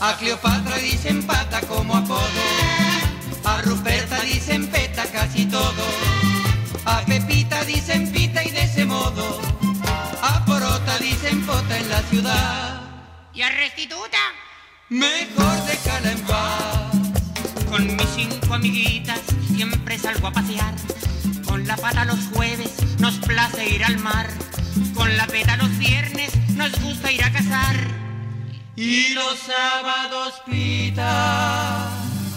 A Cleopatra dicen pata como apodo, a Ruperta dicen peta casi todo, a Pepita dicen pita y de ese modo, a Porota dicen pota en la ciudad. ¿Y a Restituta? Mejor déjala en paz. Con mis 5 amiguitas siempre salgo a pasear. Con la pata los jueves nos place ir al mar. Con la peta los viernes nos gusta ir a cazar. Y los sábados pita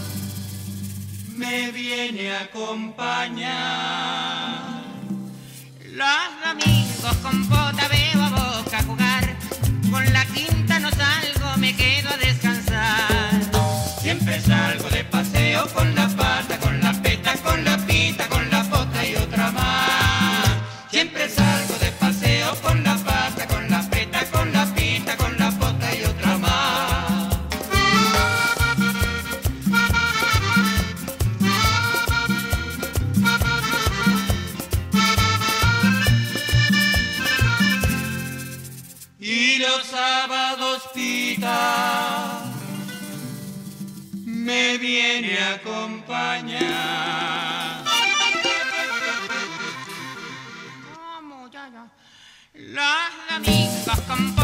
me viene a acompañar. Los domingos con pota veo a Boca jugar. Con la quinta no salgo, me quedo a descansar. Siempre salgo de paseo con la pata, con la peta, con la pita, con la pota y otra más. Siempre salgo de paseo con la pata, con la peta, con la pita, con la pota y otra más. Y los sábados pita me viene a acompañar. ¿Cómo? Ya. Los domingos con